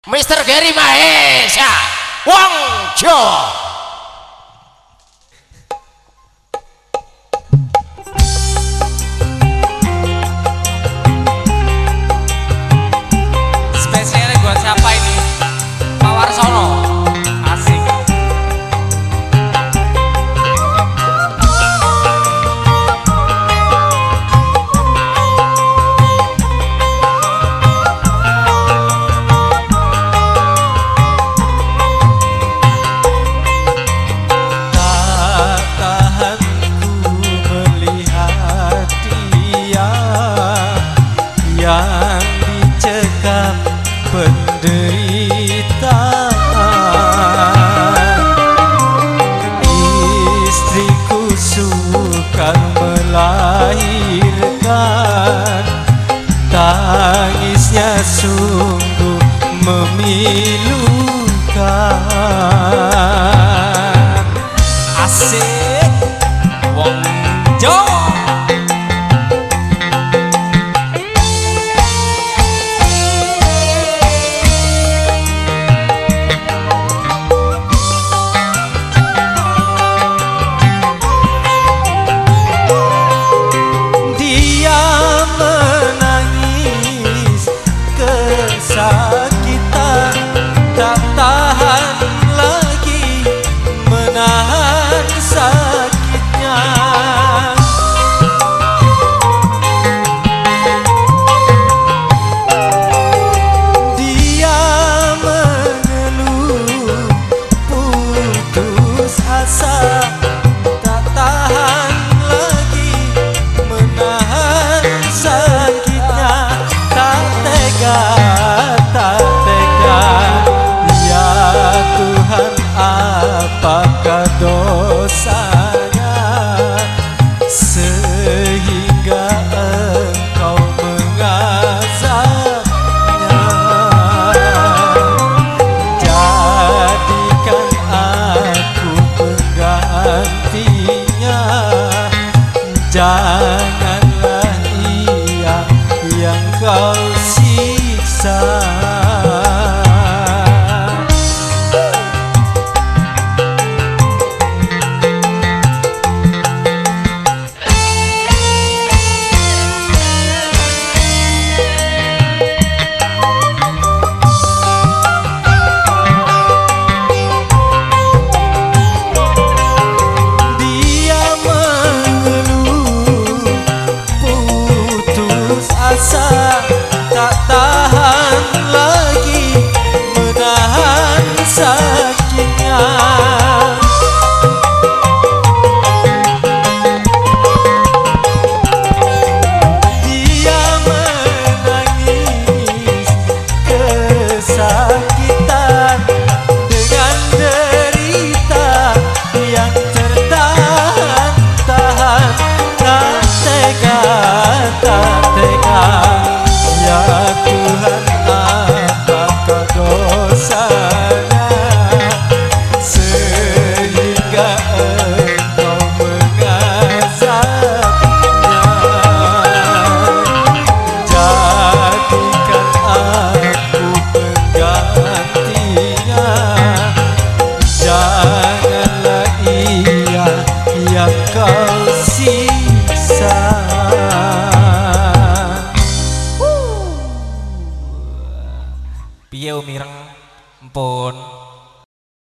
Mr. Gary Mahesa Wong Jawa. Spesialnya buat siapa ini? Pak Warsono. Asik. Yang dicekam penderitaan, istriku sukar melahirkan, tangisnya sungguh memilukan. Asik. Wong Jawa. Sakitan tak tahan lagi menahan sakitnya. Dia mengeluh putus asa, tak tahan lagi menahan sakitnya. Tak tega, tak tega, ya Tuhan, apakah dosanya sehingga Engkau mengazabnya. Jadikan aku penggantinya, janganlah ia yang Kau siksa. Dia mengeluh putus asa, tak tahan lagi menahan sakitnya. Dia menangis kesakitan dengan derita yang tertahan-tahan. Tak tega, tak tega, ya Tuhan, apakah dosanya sehingga Engkau mengazabnya. Jadikan aku penggantinya, janganlah ia yang Kau siksa. Piye umireng? Mpun.